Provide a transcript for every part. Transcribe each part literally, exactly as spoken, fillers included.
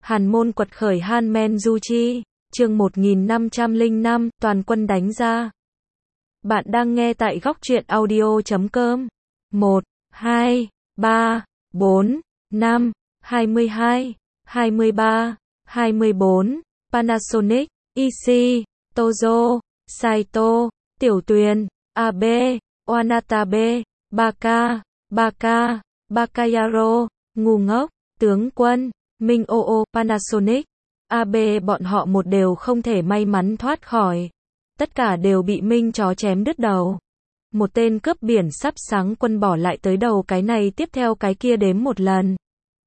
Hàn Môn quật khởi Hanmenjuchi, chương một nghìn năm trăm lẻ năm, toàn quân đánh ra. Bạn đang nghe tại góc truyện audio chấm com. một, hai, ba, bốn, năm, hai mươi hai, hai mươi ba, hai mươi bốn, Panasonic, Ishii, Tozo, Saito, Tiểu Tuyền, Abe, Wanatabe, Baka, Baka, Bakayaro, ngu ngốc, tướng quân, Minh Oo, Panasonic, Abe bọn họ một đều không thể may mắn thoát khỏi. Tất cả đều bị Minh chó chém đứt đầu. Một tên cướp biển sắp sáng quân bỏ lại tới đầu cái này tiếp theo cái kia đếm một lần.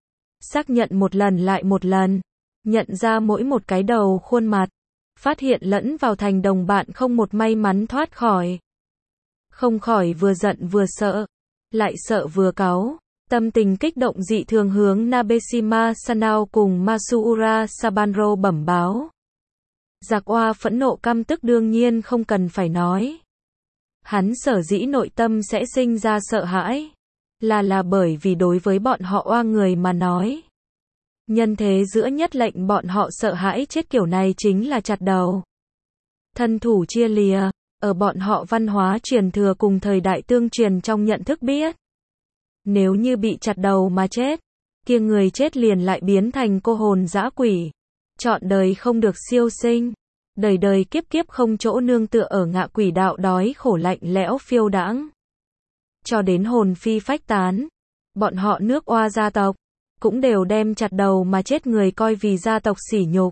Xác nhận một lần lại một lần. Nhận ra mỗi một cái đầu khuôn mặt. Phát hiện lẫn vào thành đồng bạn không một may mắn thoát khỏi. Không khỏi vừa giận vừa sợ. Lại sợ vừa cáu. Tâm tình kích động dị thường hướng Nabeshima Sanao cùng Masuura Sabanro bẩm báo. Giặc oa phẫn nộ căm tức đương nhiên không cần phải nói. Hắn sở dĩ nội tâm sẽ sinh ra sợ hãi. Là là bởi vì đối với bọn họ oa người mà nói. Nhân thế giữa nhất lệnh bọn họ sợ hãi chết kiểu này chính là chặt đầu. Thân thủ chia lìa, ở bọn họ văn hóa truyền thừa cùng thời đại tương truyền trong nhận thức biết. Nếu như bị chặt đầu mà chết, kia người chết liền lại biến thành cô hồn dã quỷ. Trọn đời không được siêu sinh. Đời đời kiếp kiếp không chỗ nương tựa ở ngạ quỷ đạo đói khổ lạnh lẽo phiêu đãng. Cho đến hồn phi phách tán. Bọn họ nước oa gia tộc, cũng đều đem chặt đầu mà chết người coi vì gia tộc sỉ nhục.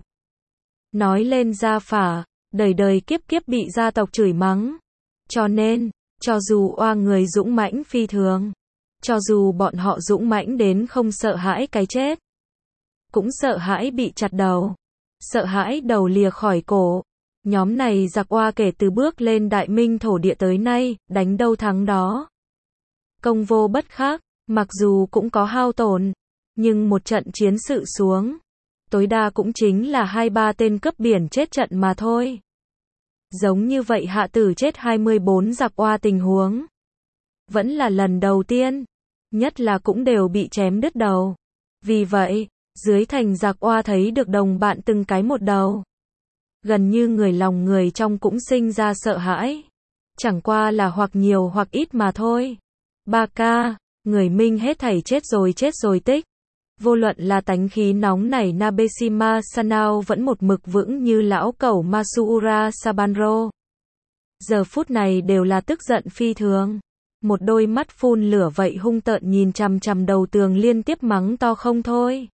Nói lên gia phả, đời đời kiếp kiếp bị gia tộc chửi mắng. Cho nên, cho dù oa người dũng mãnh phi thường, cho dù bọn họ dũng mãnh đến không sợ hãi cái chết, cũng sợ hãi bị chặt đầu, sợ hãi đầu lìa khỏi cổ. Nhóm này giặc oa kể từ bước lên Đại Minh thổ địa tới nay, đánh đâu thắng đó. Công vô bất khắc, mặc dù cũng có hao tổn, nhưng một trận chiến sự xuống, tối đa cũng chính là hai ba tên cướp biển chết trận mà thôi. Giống như vậy hạ tử chết hai mươi bốn giặc oa tình huống. Vẫn là lần đầu tiên, nhất là cũng đều bị chém đứt đầu. Vì vậy, dưới thành giặc oa thấy được đồng bạn từng cái một đầu. Gần như người lòng người trong cũng sinh ra sợ hãi. Chẳng qua là hoặc nhiều hoặc ít mà thôi. Ba ca, người Minh hết thảy chết rồi chết rồi tích. Vô luận là tánh khí nóng nảy Nabeshima Sanao vẫn một mực vững như lão cẩu Masuura Sabanro. Giờ phút này đều là tức giận phi thường. Một đôi mắt phun lửa vậy hung tợn nhìn chằm chằm đầu tường liên tiếp mắng to không thôi.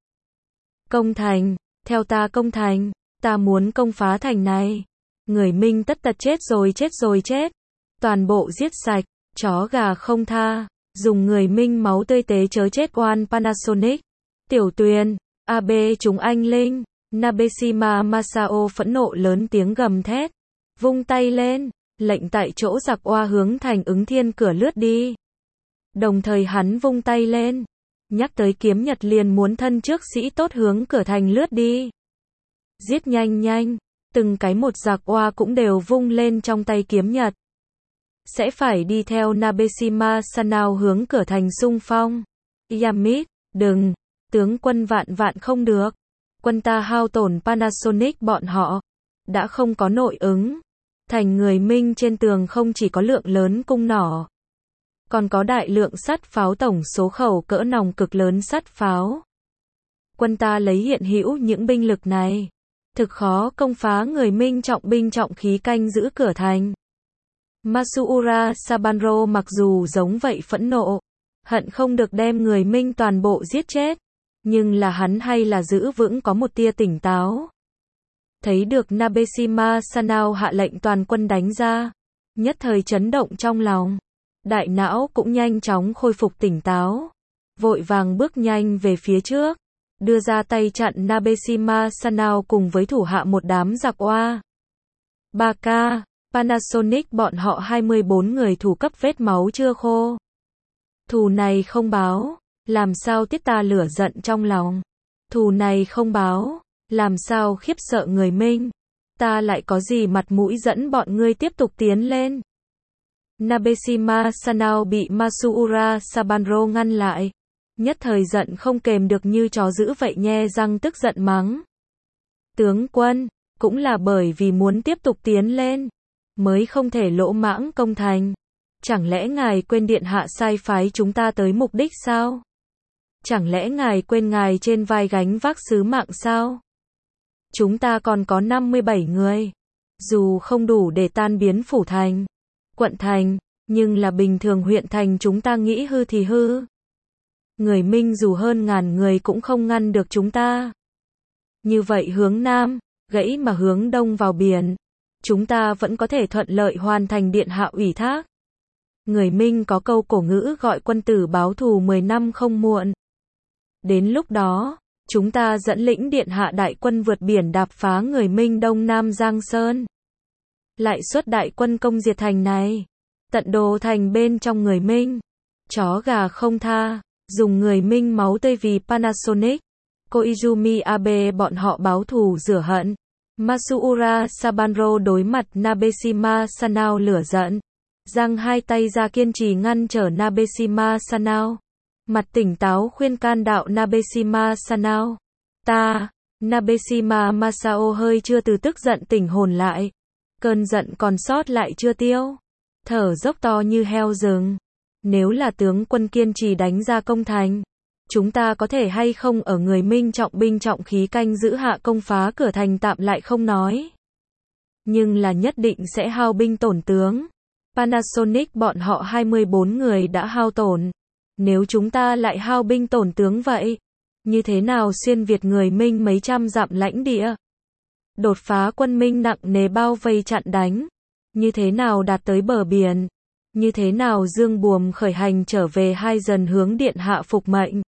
Công thành, theo ta công thành, ta muốn công phá thành này. Người Minh tất tật chết rồi chết rồi chết. Toàn bộ giết sạch, chó gà không tha, dùng người Minh máu tươi tế chớ chết oan Panasonic. Tiểu Tuyền, Abe chúng anh linh, Nabeshima Masao phẫn nộ lớn tiếng gầm thét. Vung tay lên, lệnh tại chỗ giặc oa hướng thành ứng thiên cửa lướt đi. Đồng thời hắn vung tay lên. Nhắc tới kiếm nhật liền muốn thân trước sĩ tốt hướng cửa thành lướt đi. Giết nhanh nhanh, từng cái một giặc oa cũng đều vung lên trong tay kiếm nhật. Sẽ phải đi theo Nabeshima Sanao hướng cửa thành xung phong. Yamit, đừng, tướng quân vạn vạn không được. Quân ta hao tổn Panasonic bọn họ. Đã không có nội ứng. Thành người Minh trên tường không chỉ có lượng lớn cung nỏ. Còn có đại lượng sắt pháo tổng số khẩu cỡ nòng cực lớn sắt pháo. Quân ta lấy hiện hữu những binh lực này. Thực khó công phá người Minh trọng binh trọng khí canh giữ cửa thành. Masuura Sabanro mặc dù giống vậy phẫn nộ. Hận không được đem người Minh toàn bộ giết chết. Nhưng là hắn hay là giữ vững có một tia tỉnh táo. Thấy được Nabeshima Sanao hạ lệnh toàn quân đánh ra. Nhất thời chấn động trong lòng. Đại não cũng nhanh chóng khôi phục tỉnh táo. Vội vàng bước nhanh về phía trước. Đưa ra tay chặn Nabeshima Sanao cùng với thủ hạ một đám giặc oa. Baka, Panasonic bọn họ hai mươi bốn người thủ cấp vết máu chưa khô. Thù này không báo, làm sao tiết ta lửa giận trong lòng. Thù này không báo, làm sao khiếp sợ người Minh. Ta lại có gì mặt mũi dẫn bọn ngươi tiếp tục tiến lên. Nabeshima Sanao bị Masuura Sabanro ngăn lại. nhất thời giận không kềm được như chó dữ vậy, nhe răng tức giận mắng. Tướng quân, cũng là bởi vì muốn tiếp tục tiến lên, mới không thể lỗ mãng công thành. Chẳng lẽ ngài quên điện hạ sai phái chúng ta tới mục đích sao? Chẳng lẽ ngài quên ngài trên vai gánh vác sứ mạng sao? Chúng ta còn có năm mươi bảy người. Dù không đủ để tan biến phủ thành, quận thành, nhưng là bình thường huyện thành chúng ta nghĩ hư thì hư. Người Minh dù hơn ngàn người cũng không ngăn được chúng ta. Như vậy hướng Nam, gãy mà hướng Đông vào biển, chúng ta vẫn có thể thuận lợi hoàn thành điện hạ ủy thác. Người Minh có câu cổ ngữ gọi quân tử báo thù mười năm không muộn. Đến lúc đó, chúng ta dẫn lĩnh điện hạ đại quân vượt biển đạp phá người Minh Đông Nam Giang Sơn. Lại xuất đại quân công diệt thành này, tận đồ thành bên trong người Minh. Chó gà không tha, dùng người Minh máu tươi vì Panasonic, Koizumi Abe bọn họ báo thù rửa hận. Masuura Sabanro đối mặt Nabeshima Sanao lửa giận, giang hai tay ra kiên trì ngăn trở Nabeshima Sanao. Mặt tỉnh táo khuyên can đạo Nabeshima Sanao. Ta, Nabeshima Masao hơi chưa từ tức giận tỉnh hồn lại. Cơn giận còn sót lại chưa tiêu. Thở dốc to như heo rừng. Nếu là tướng quân kiên trì đánh ra công thành, chúng ta có thể hay không ở người Minh trọng binh trọng khí canh giữ hạ công phá cửa thành tạm lại không nói. Nhưng là nhất định sẽ hao binh tổn tướng. Panasonic bọn họ hai mươi bốn người đã hao tổn. Nếu chúng ta lại hao binh tổn tướng vậy, như thế nào xuyên Việt người Minh mấy trăm dặm lãnh địa? Đột phá quân Minh nặng nề bao vây chặn đánh? Như thế nào đạt tới bờ biển? Như thế nào dương buồm khởi hành trở về hai dần hướng điện hạ phục mệnh?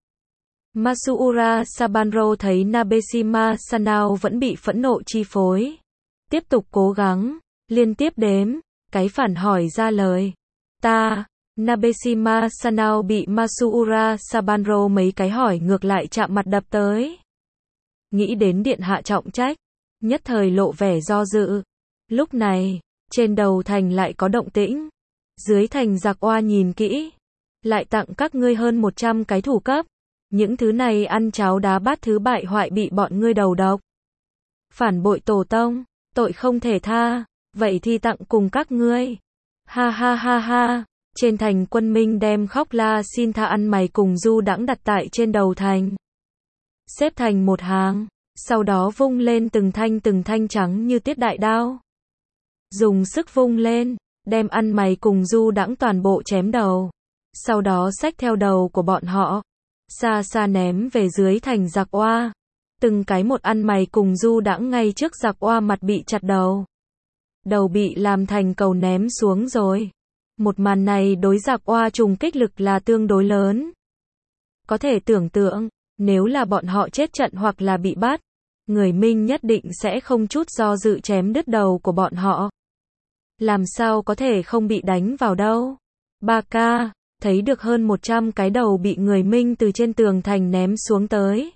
Masuura Sabanro thấy Nabeshima Sanao vẫn bị phẫn nộ chi phối. Tiếp tục cố gắng, liên tiếp đếm, cái phản hỏi ra lời. Ta, Nabeshima Sanao bị Masuura Sabanro mấy cái hỏi ngược lại chạm mặt đập tới. Nghĩ đến điện hạ trọng trách, nhất thời lộ vẻ do dự. Lúc này, trên đầu thành lại có động tĩnh. Dưới thành giặc oa nhìn kỹ, lại tặng các ngươi hơn một trăm cái thủ cấp. Những thứ này ăn cháo đá bát thứ bại hoại bị bọn ngươi đầu độc. Phản bội tổ tông, tội không thể tha, vậy thì tặng cùng các ngươi. Ha ha ha ha, trên thành quân Minh đem khóc la xin tha ăn mày cùng du đãng đặt tại trên đầu thành. Xếp thành một hàng, sau đó vung lên từng thanh từng thanh trắng như tiết đại đao. Dùng sức vung lên, đem ăn mày cùng du đãng toàn bộ chém đầu. Sau đó xách theo đầu của bọn họ, xa xa ném về dưới thành giặc oa. Từng cái một ăn mày cùng du đãng ngay trước giặc oa mặt bị chặt đầu. Đầu bị làm thành cầu ném xuống rồi. Một màn này đối giặc oa trùng kích lực là tương đối lớn. Có thể tưởng tượng, nếu là bọn họ chết trận hoặc là bị bắt, người Minh nhất định sẽ không chút do dự chém đứt đầu của bọn họ. Làm sao có thể không bị đánh vào đâu. Ba ca, thấy được hơn một trăm cái đầu bị người Minh từ trên tường thành ném xuống tới.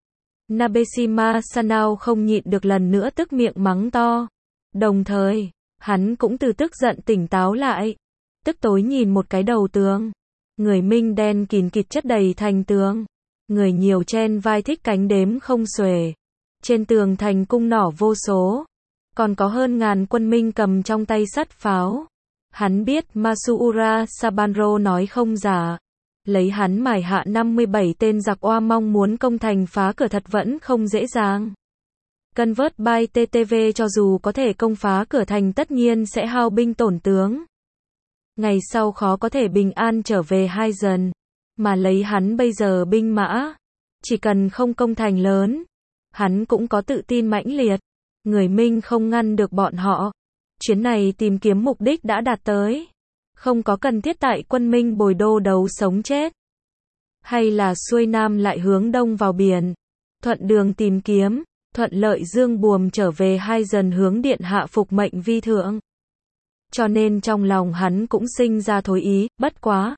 Nabeshima Sanao không nhịn được lần nữa tức miệng mắng to. Đồng thời, hắn cũng từ tức giận tỉnh táo lại. Tức tối nhìn một cái đầu tường. Người Minh đen kìn kịt chất đầy thành tường. Người nhiều chen vai thích cánh đếm không xuể. Trên tường thành cung nỏ vô số. Còn có hơn ngàn quân Minh cầm trong tay sắt pháo. Hắn biết Masuura Sabanro nói không giả. Lấy hắn mài hạ năm mươi bảy tên giặc oa mong muốn công thành phá cửa thật vẫn không dễ dàng. Convert by tê tê vê cho dù có thể công phá cửa thành tất nhiên sẽ hao binh tổn tướng. Ngày sau khó có thể bình an trở về hai dần. Mà lấy hắn bây giờ binh mã. Chỉ cần không công thành lớn. Hắn cũng có tự tin mãnh liệt. Người Minh không ngăn được bọn họ. Chuyến này tìm kiếm mục đích đã đạt tới. Không có cần thiết tại quân Minh bồi đô đấu sống chết. Hay là xuôi nam lại hướng đông vào biển. Thuận đường tìm kiếm. Thuận lợi dương buồm trở về hai dần hướng điện hạ phục mệnh vi thượng. Cho nên trong lòng hắn cũng sinh ra thối ý, bất quá.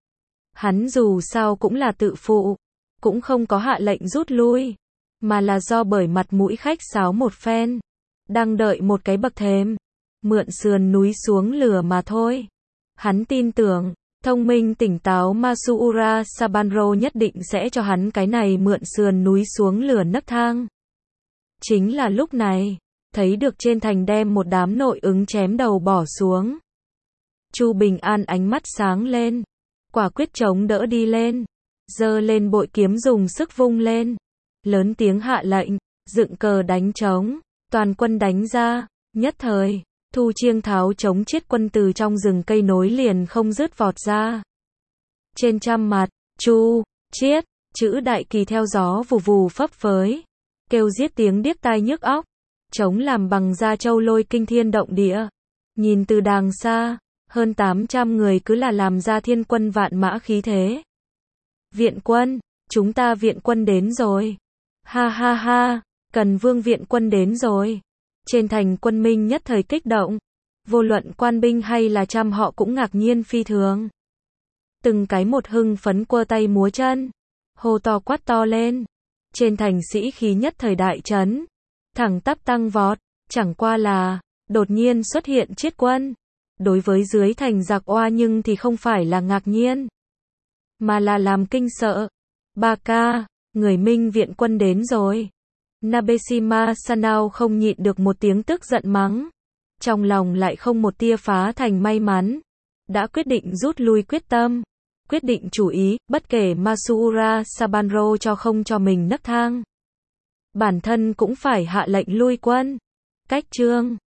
Hắn dù sao cũng là tự phụ. Cũng không có hạ lệnh rút lui. Mà là do bởi mặt mũi khách sáo một phen. Đang đợi một cái bậc thềm. Mượn sườn núi xuống lửa mà thôi. Hắn tin tưởng, Thông minh tỉnh táo Masura Sabanro nhất định sẽ cho hắn cái này mượn sườn núi xuống lửa nấc thang. Chính là lúc này, thấy được trên thành đem một đám nội ứng chém đầu bỏ xuống. Chu Bình An ánh mắt sáng lên, quả quyết chống đỡ đi lên, giơ lên bội kiếm dùng sức vung lên, lớn tiếng hạ lệnh, dựng cờ đánh trống, toàn quân đánh ra, nhất thời, Thu Chiêng tháo chống chiết quân từ trong rừng cây nối liền không dứt vọt ra. Trên trăm mặt, Chu, Chiết, chữ đại kỳ theo gió vù vù phấp phới, kêu giết tiếng điếc tai nhức óc, trống làm bằng da trâu lôi kinh thiên động địa. Nhìn từ đàng xa, hơn tám trăm người cứ là làm ra thiên quân vạn mã khí thế. Viện quân, chúng ta viện quân đến rồi. Ha ha ha, Cần Vương viện quân đến rồi. Trên thành quân minh nhất thời kích động, vô luận quan binh hay là trăm họ cũng ngạc nhiên phi thường. Từng cái một hưng phấn quơ tay múa chân, hô to quát to lên. Trên thành sĩ khí nhất thời đại trấn, thẳng tắp tăng vọt, chẳng qua là, đột nhiên xuất hiện chiết quân. Đối với dưới thành giặc oa nhưng thì không phải là ngạc nhiên, mà là làm kinh sợ. Ba ca, người Minh viện quân đến rồi. Nabesima Sanao không nhịn được một tiếng tức giận mắng. Trong lòng lại không một tia phá thành may mắn. Đã quyết định rút lui quyết tâm. Quyết định chủ ý, bất kể Masura Sabanro cho không cho mình nấc thang. Bản thân cũng phải hạ lệnh lui quân. Cách chương